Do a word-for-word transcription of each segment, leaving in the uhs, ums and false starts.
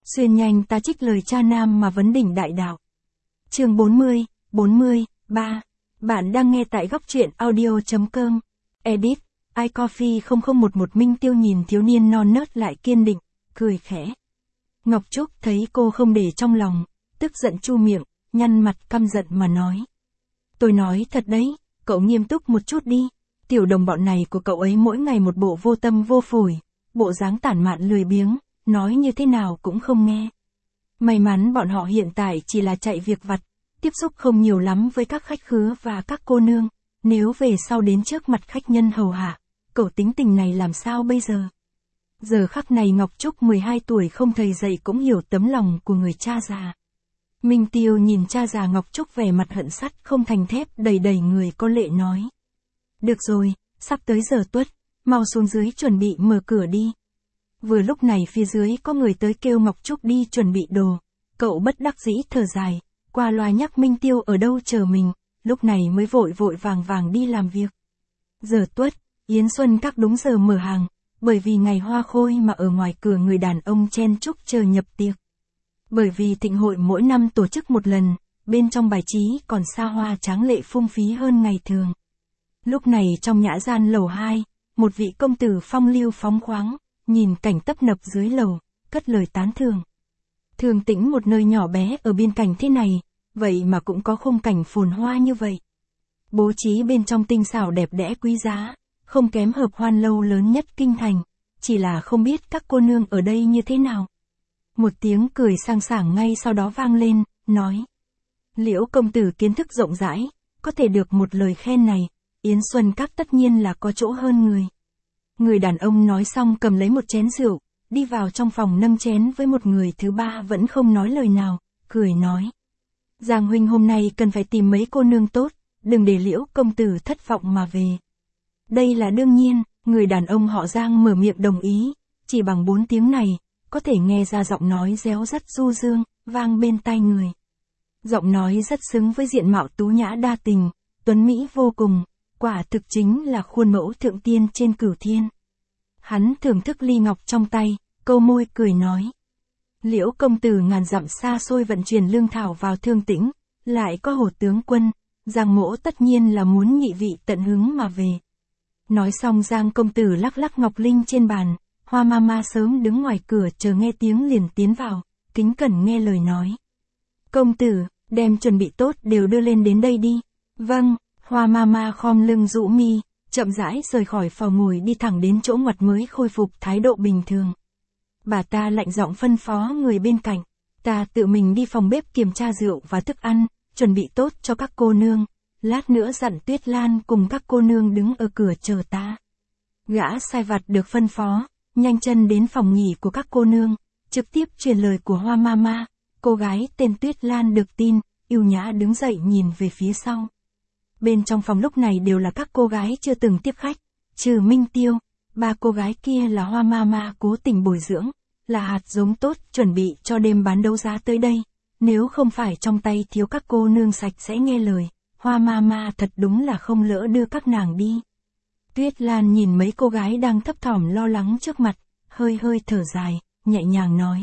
Xuyên nhanh ta trích lời cha nam mà vấn đỉnh đại đạo. Chương bốn mươi, bốn mươi, ba. Bạn đang nghe tại góc truyện audio.com. Edit, iCoffee không không một một Minh Tiêu nhìn thiếu niên non nớt lại kiên định, cười khẽ. Ngọc Trúc thấy cô không để trong lòng, tức giận chu miệng, nhăn mặt căm giận mà nói. Tôi nói thật đấy, cậu nghiêm túc một chút đi. Tiểu đồng bọn này của cậu ấy mỗi ngày một bộ vô tâm vô phổi, bộ dáng tản mạn lười biếng, nói như thế nào cũng không nghe. May mắn bọn họ hiện tại chỉ là chạy việc vặt, tiếp xúc không nhiều lắm với các khách khứa và các cô nương, nếu về sau đến trước mặt khách nhân hầu hạ, cậu tính tình này làm sao bây giờ? Giờ khắc này Ngọc Trúc mười hai tuổi không thầy dạy cũng hiểu tấm lòng của người cha già. Minh Tiêu nhìn cha già Ngọc Trúc vẻ mặt hận sắt không thành thép đầy đầy người có lệ nói. Được rồi, sắp tới giờ tuất, mau xuống dưới chuẩn bị mở cửa đi. Vừa lúc này phía dưới có người tới kêu Ngọc Trúc đi chuẩn bị đồ, cậu bất đắc dĩ thở dài, qua loa nhắc Minh Tiêu ở đâu chờ mình, lúc này mới vội vội vàng vàng đi làm việc. Giờ tuất, Yến Xuân Các đúng giờ mở hàng, bởi vì ngày hoa khôi mà ở ngoài cửa người đàn ông chen chúc chờ nhập tiệc. Bởi vì thịnh hội mỗi năm tổ chức một lần, bên trong bài trí còn xa hoa tráng lệ phung phí hơn ngày thường. Lúc này trong nhã gian lầu hai, một vị công tử phong lưu phóng khoáng, nhìn cảnh tấp nập dưới lầu, cất lời tán thưởng. Thường Tĩnh một nơi nhỏ bé ở biên cảnh thế này, vậy mà cũng có khung cảnh phồn hoa như vậy. Bố trí bên trong tinh xảo đẹp đẽ quý giá, không kém hợp hoan lâu lớn nhất kinh thành, chỉ là không biết các cô nương ở đây như thế nào. Một tiếng cười sang sảng ngay sau đó vang lên, nói. Liễu công tử kiến thức rộng rãi, có thể được một lời khen này, Yến Xuân Các tất nhiên là có chỗ hơn người. Người đàn ông nói xong cầm lấy một chén rượu, đi vào trong phòng nâng chén với một người thứ ba vẫn không nói lời nào, cười nói. Giang huynh hôm nay cần phải tìm mấy cô nương tốt, đừng để Liễu công tử thất vọng mà về. Đây là đương nhiên, người đàn ông họ Giang mở miệng đồng ý, chỉ bằng bốn tiếng này, có thể nghe ra giọng nói réo rắt du dương, vang bên tai người. Giọng nói rất xứng với diện mạo tú nhã đa tình, tuấn mỹ vô cùng, quả thực chính là khuôn mẫu thượng tiên trên cửu thiên. Hắn thưởng thức ly ngọc trong tay, câu môi cười nói. Liễu công tử ngàn dặm xa xôi vận chuyển lương thảo vào Thương Tĩnh, lại có Hồ tướng quân, Giang mỗ tất nhiên là muốn nhị vị tận hứng mà về. Nói xong Giang công tử lắc lắc ngọc linh trên bàn, Hoa Mama sớm đứng ngoài cửa chờ nghe tiếng liền tiến vào, kính cẩn nghe lời nói. Công tử, đem chuẩn bị tốt đều đưa lên đến đây đi. Vâng, Hoa Mama khom lưng rũ mi, chậm rãi rời khỏi phòng ngồi đi thẳng đến chỗ ngoặt mới khôi phục thái độ bình thường. Bà ta lạnh giọng phân phó người bên cạnh, ta tự mình đi phòng bếp kiểm tra rượu và thức ăn, chuẩn bị tốt cho các cô nương, lát nữa dặn Tuyết Lan cùng các cô nương đứng ở cửa chờ ta. Gã sai vặt được phân phó, nhanh chân đến phòng nghỉ của các cô nương, trực tiếp truyền lời của Hoa Mama, cô gái tên Tuyết Lan được tin, yêu nhã đứng dậy nhìn về phía sau. Bên trong phòng lúc này đều là các cô gái chưa từng tiếp khách, trừ Minh Tiêu, ba cô gái kia là Hoa Mama cố tình bồi dưỡng, là hạt giống tốt chuẩn bị cho đêm bán đấu giá tới đây, nếu không phải trong tay thiếu các cô nương sạch sẽ nghe lời, Hoa Mama thật đúng là không lỡ đưa các nàng đi. Tuyết Lan nhìn mấy cô gái đang thấp thỏm lo lắng trước mặt, hơi hơi thở dài, nhẹ nhàng nói.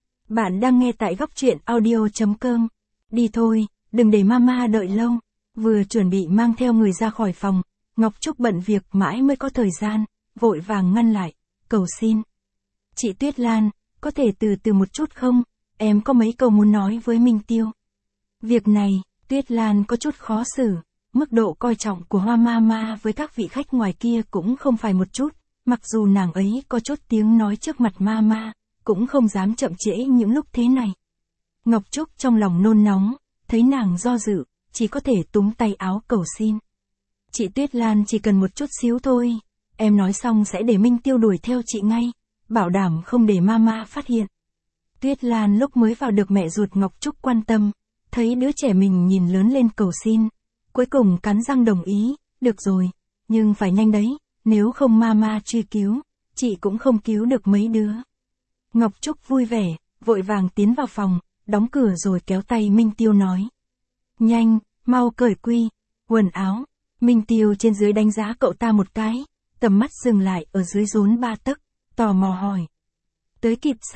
Bạn đang nghe tại góc truyện audio.com. Đi thôi, đừng để Mama đợi lâu. Vừa chuẩn bị mang theo người ra khỏi phòng, Ngọc Trúc bận việc mãi mới có thời gian, vội vàng ngăn lại, cầu xin. Chị Tuyết Lan, có thể từ từ một chút không? Em có mấy câu muốn nói với Minh Tiêu. Việc này, Tuyết Lan có chút khó xử, mức độ coi trọng của Hoa Mama với các vị khách ngoài kia cũng không phải một chút, mặc dù nàng ấy có chút tiếng nói trước mặt Mama, cũng không dám chậm trễ những lúc thế này. Ngọc Trúc trong lòng nôn nóng, thấy nàng do dự, chỉ có thể túm tay áo cầu xin. Chị Tuyết Lan chỉ cần một chút xíu thôi, em nói xong sẽ để Minh Tiêu đuổi theo chị ngay, bảo đảm không để Mama phát hiện. Tuyết Lan lúc mới vào được mẹ ruột Ngọc Trúc quan tâm, thấy đứa trẻ mình nhìn lớn lên cầu xin, cuối cùng cắn răng đồng ý, được rồi, nhưng phải nhanh đấy, nếu không Mama truy cứu, chị cũng không cứu được mấy đứa. Ngọc Trúc vui vẻ, vội vàng tiến vào phòng, đóng cửa rồi kéo tay Minh Tiêu nói. Nhanh, mau cởi quy, quần áo. Minh Tiêu trên dưới đánh giá cậu ta một cái, tầm mắt dừng lại ở dưới rốn ba tấc, tò mò hỏi. Tới kịp sao?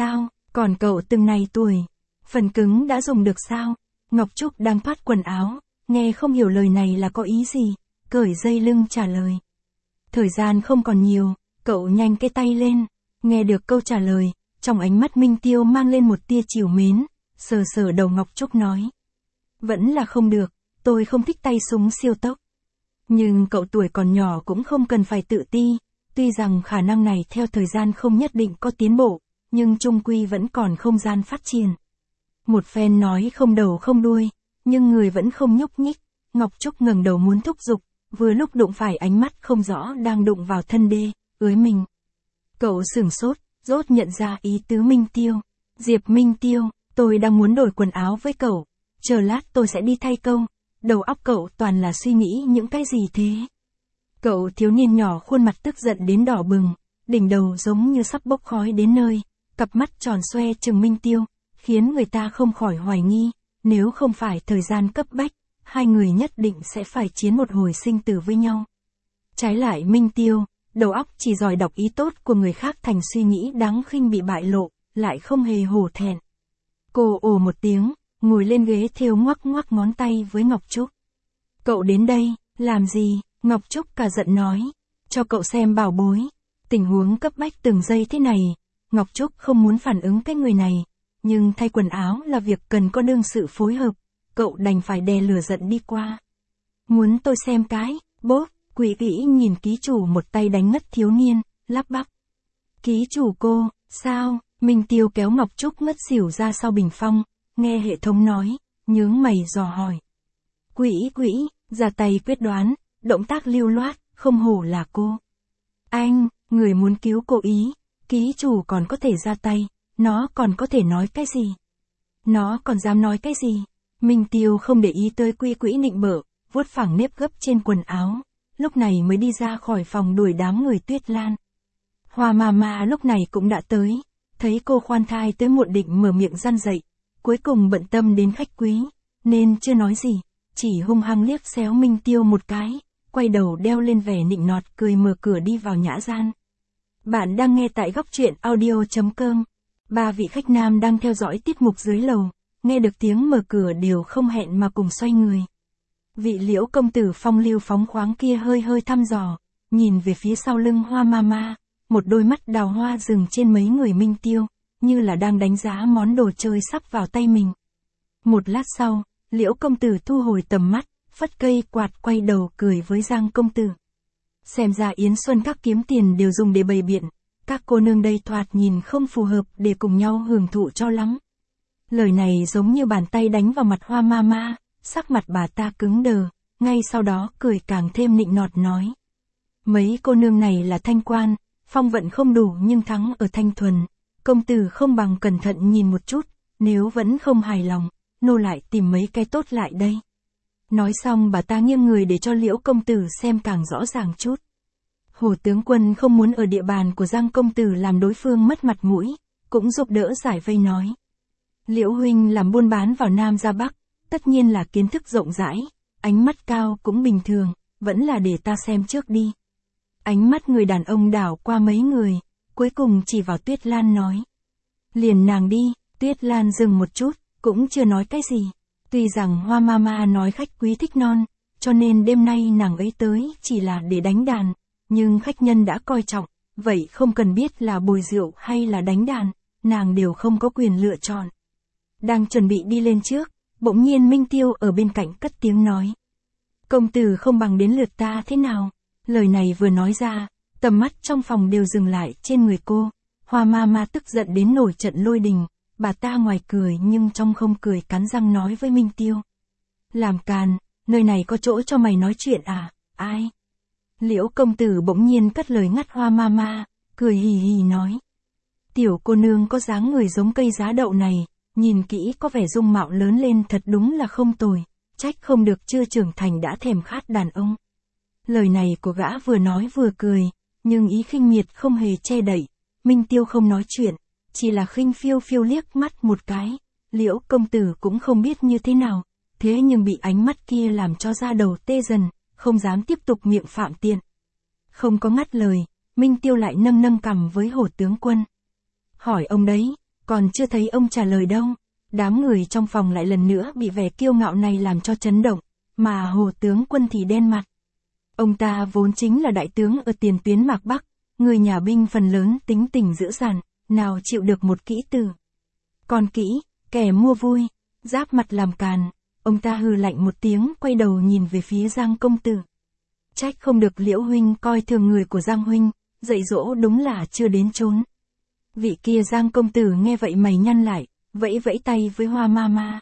Còn cậu từng này tuổi, phần cứng đã dùng được sao? Ngọc Trúc đang thoát quần áo, nghe không hiểu lời này là có ý gì, cởi dây lưng trả lời. Thời gian không còn nhiều, cậu nhanh cái tay lên, nghe được câu trả lời, trong ánh mắt Minh Tiêu mang lên một tia trìu mến, sờ sờ đầu Ngọc Trúc nói. Vẫn là không được, tôi không thích tay súng siêu tốc. Nhưng cậu tuổi còn nhỏ cũng không cần phải tự ti, tuy rằng khả năng này theo thời gian không nhất định có tiến bộ, nhưng chung quy vẫn còn không gian phát triển. Một phen nói không đầu không đuôi, nhưng người vẫn không nhúc nhích, Ngọc Trúc ngẩng đầu muốn thúc giục, vừa lúc đụng phải ánh mắt không rõ đang đụng vào thân đê, ưới mình. Cậu sửng sốt, rốt nhận ra ý tứ Minh Tiêu. Diệp Minh Tiêu, tôi đang muốn đổi quần áo với cậu, chờ lát tôi sẽ đi thay câu. Đầu óc cậu toàn là suy nghĩ những cái gì thế? Cậu thiếu niên nhỏ khuôn mặt tức giận đến đỏ bừng, đỉnh đầu giống như sắp bốc khói đến nơi, cặp mắt tròn xoe trừng Minh Tiêu, khiến người ta không khỏi hoài nghi, nếu không phải thời gian cấp bách, hai người nhất định sẽ phải chiến một hồi sinh tử với nhau. Trái lại Minh Tiêu, đầu óc chỉ giỏi đọc ý tốt của người khác thành suy nghĩ đáng khinh bị bại lộ, lại không hề hổ thẹn. Cô ồ một tiếng, ngồi lên ghế thêu ngoắc ngoắc ngón tay với Ngọc Trúc. Cậu đến đây, làm gì? Ngọc Trúc cả giận nói. Cho cậu xem bảo bối. Tình huống cấp bách từng giây thế này, Ngọc Trúc không muốn phản ứng cái người này, nhưng thay quần áo là việc cần có đương sự phối hợp, cậu đành phải đè lửa giận đi qua. Muốn tôi xem cái, bốp, Quỷ Kỹ nhìn ký chủ một tay đánh ngất thiếu niên, lắp bắp. Ký chủ cô, sao? Minh Tiêu kéo Ngọc Trúc ngất xỉu ra sau bình phong, nghe hệ thống nói, nhướng mày dò hỏi. Quỷ Quỷ, ra tay quyết đoán, động tác lưu loát, không hổ là cô. Anh, người muốn cứu cô ý, ký chủ còn có thể ra tay, nó còn có thể nói cái gì? Nó còn dám nói cái gì? Minh Tiêu không để ý tới Quỷ Quỷ nịnh bợ, vuốt phẳng nếp gấp trên quần áo, lúc này mới đi ra khỏi phòng đuổi đám người Tuyết Lan. Hoa Mama lúc này cũng đã tới, thấy cô khoan thai tới muộn định mở miệng răn dậy, cuối cùng bận tâm đến khách quý, nên chưa nói gì, chỉ hung hăng liếc xéo Minh Tiêu một cái, quay đầu đeo lên vẻ nịnh nọt cười mở cửa đi vào nhã gian. Bạn đang nghe tại góc truyện audio chấm com. Ba vị khách nam đang theo dõi tiết mục dưới lầu, nghe được tiếng mở cửa đều không hẹn mà cùng xoay người. Vị Liễu công tử phong lưu phóng khoáng kia hơi hơi thăm dò, nhìn về phía sau lưng Hoa Mama, một đôi mắt đào hoa dừng trên mấy người Minh Tiêu, như là đang đánh giá món đồ chơi sắp vào tay mình. Một lát sau, Liễu công tử thu hồi tầm mắt, phất cây quạt quay đầu cười với Giang công tử. Xem ra Yến Xuân các kiếm tiền đều dùng để bày biện, các cô nương đây thoạt nhìn không phù hợp để cùng nhau hưởng thụ cho lắm. Lời này giống như bàn tay đánh vào mặt Hoa Mama, sắc mặt bà ta cứng đờ, ngay sau đó cười càng thêm nịnh nọt nói. Mấy cô nương này là thanh quan, phong vận không đủ nhưng thắng ở thanh thuần, công tử không bằng cẩn thận nhìn một chút, nếu vẫn không hài lòng, nô lại tìm mấy cái tốt lại đây. Nói xong bà ta nghiêng người để cho Liễu công tử xem càng rõ ràng chút. Hồ tướng quân không muốn ở địa bàn của Giang công tử làm đối phương mất mặt mũi, cũng giúp đỡ giải vây nói. Liễu huynh làm buôn bán vào Nam ra Bắc, tất nhiên là kiến thức rộng rãi, ánh mắt cao cũng bình thường, vẫn là để ta xem trước đi. Ánh mắt người đàn ông đảo qua mấy người, cuối cùng chỉ vào Tuyết Lan nói. Liền nàng đi, Tuyết Lan dừng một chút, cũng chưa nói cái gì. Tuy rằng Hoa Mama nói khách quý thích non, cho nên đêm nay nàng ấy tới chỉ là để đánh đàn, nhưng khách nhân đã coi trọng, vậy không cần biết là bồi rượu hay là đánh đàn, nàng đều không có quyền lựa chọn. Đang chuẩn bị đi lên trước, bỗng nhiên Minh Tiêu ở bên cạnh cất tiếng nói. Công tử không bằng đến lượt ta thế nào? Lời này vừa nói ra, tầm mắt trong phòng đều dừng lại trên người cô. Hoa Mama tức giận đến nổi trận lôi đình, bà ta ngoài cười nhưng trong không cười cắn răng nói với Minh Tiêu. Làm càn, nơi này có chỗ cho mày nói chuyện à, ai? Liễu công tử bỗng nhiên cất lời ngắt Hoa Mama, cười hì hì nói. Tiểu cô nương có dáng người giống cây giá đậu này, nhìn kỹ có vẻ dung mạo lớn lên thật đúng là không tồi, trách không được chưa trưởng thành đã thèm khát đàn ông. Lời này của gã vừa nói vừa cười, nhưng ý khinh miệt không hề che đậy. Minh Tiêu không nói chuyện, chỉ là khinh phiêu phiêu liếc mắt một cái. Liễu công tử cũng không biết như thế nào, thế nhưng bị ánh mắt kia làm cho da đầu tê dần, không dám tiếp tục miệng phạm tiện. Không có ngắt lời, Minh Tiêu lại nâng nâng cằm với Hổ tướng quân. Hỏi ông đấy, Còn chưa thấy ông trả lời đâu. Đám người trong phòng lại lần nữa bị vẻ kiêu ngạo này làm cho chấn động, mà Hồ tướng quân thì đen mặt. Ông ta vốn chính là đại tướng ở tiền tuyến Mạc Bắc, người nhà binh phần lớn tính tình dữ dằn, nào chịu được một kỹ từ. Còn kỹ, kẻ mua vui, giáp mặt làm càn, ông ta hừ lạnh một tiếng quay đầu nhìn về phía Giang công tử. Trách không được Liễu huynh coi thường người của Giang huynh, dạy dỗ đúng là chưa đến chốn. Vị kia Giang công tử nghe vậy mày nhăn lại, vẫy vẫy tay với Hoa ma ma.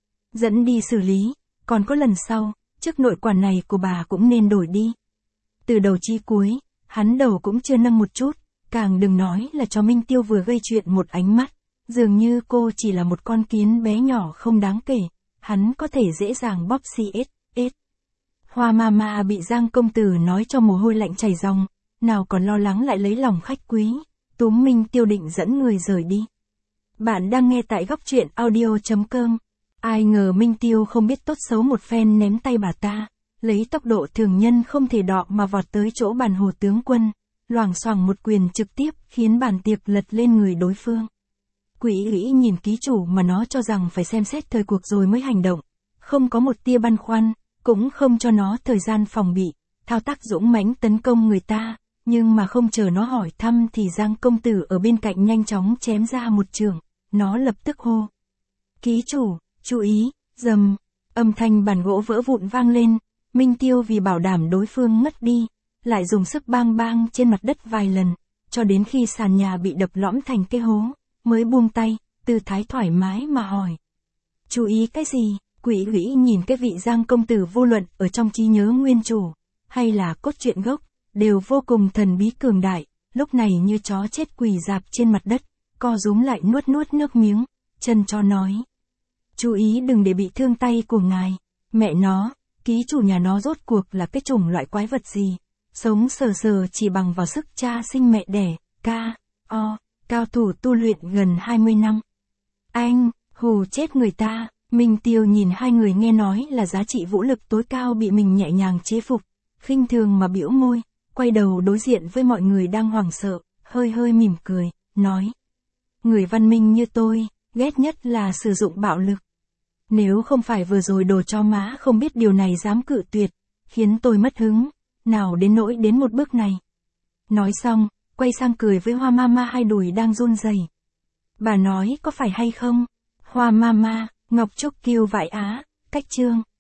Dẫn đi xử lý, còn có lần sau, chức nội quản này của bà cũng nên đổi đi. Từ đầu chi cuối, hắn đầu cũng chưa nâng một chút, càng đừng nói là cho Minh Tiêu vừa gây chuyện một ánh mắt, dường như cô chỉ là một con kiến bé nhỏ không đáng kể, hắn có thể dễ dàng bóp xì ết, ết. Hoa ma ma bị Giang công tử nói cho mồ hôi lạnh chảy ròng, nào còn lo lắng lại lấy lòng khách quý, túm Minh Tiêu định dẫn người rời đi. Bạn đang nghe tại góc truyện audio chấm com. Ai ngờ Minh Tiêu không biết tốt xấu một phen ném tay bà ta, lấy tốc độ thường nhân không thể đọ mà vọt tới chỗ bàn Hồ tướng quân, loảng xoảng một quyền trực tiếp khiến bàn tiệc lật lên người đối phương. Quỷ ủy nhìn ký chủ mà nó cho rằng phải xem xét thời cuộc rồi mới hành động, không có một tia băn khoăn, cũng không cho nó thời gian phòng bị, thao tác dũng mãnh tấn công người ta, nhưng mà không chờ nó hỏi thăm thì Giang công tử ở bên cạnh nhanh chóng chém ra một chưởng, nó lập tức hô. Ký chủ, chú ý, dầm, âm thanh bàn gỗ vỡ vụn vang lên, Minh Tiêu vì bảo đảm đối phương ngất đi, lại dùng sức bang bang trên mặt đất vài lần, cho đến khi sàn nhà bị đập lõm thành cái hố, mới buông tay, tư thái thoải mái mà hỏi. Chú ý cái gì? Quỷ ủy nhìn cái vị Giang công tử vô luận ở trong trí nhớ nguyên chủ, hay là cốt truyện gốc, đều vô cùng thần bí cường đại, lúc này như chó chết quỳ dạp trên mặt đất, co rúm lại nuốt nuốt nước miếng, chân cho nói. Chú ý đừng để bị thương tay của ngài, mẹ nó, ký chủ nhà nó rốt cuộc là cái chủng loại quái vật gì, sống sờ sờ chỉ bằng vào sức cha sinh mẹ đẻ, ca, o, cao thủ tu luyện gần hai mươi năm. Anh, hù chết người ta. Minh Tiêu nhìn hai người nghe nói là giá trị vũ lực tối cao bị mình nhẹ nhàng chế phục, khinh thường mà bĩu môi, quay đầu đối diện với mọi người đang hoảng sợ, hơi hơi mỉm cười, nói. Người văn minh như tôi, ghét nhất là sử dụng bạo lực. Nếu không phải vừa rồi đồ cho má không biết điều này dám cự tuyệt, khiến tôi mất hứng, nào đến nỗi đến một bước này. Nói xong, quay sang cười với Hoa ma ma hai đùi đang run rẩy. Bà nói có phải hay không? Hoa ma ma, Ngọc Trúc Kiêu Vải Á, cách chương.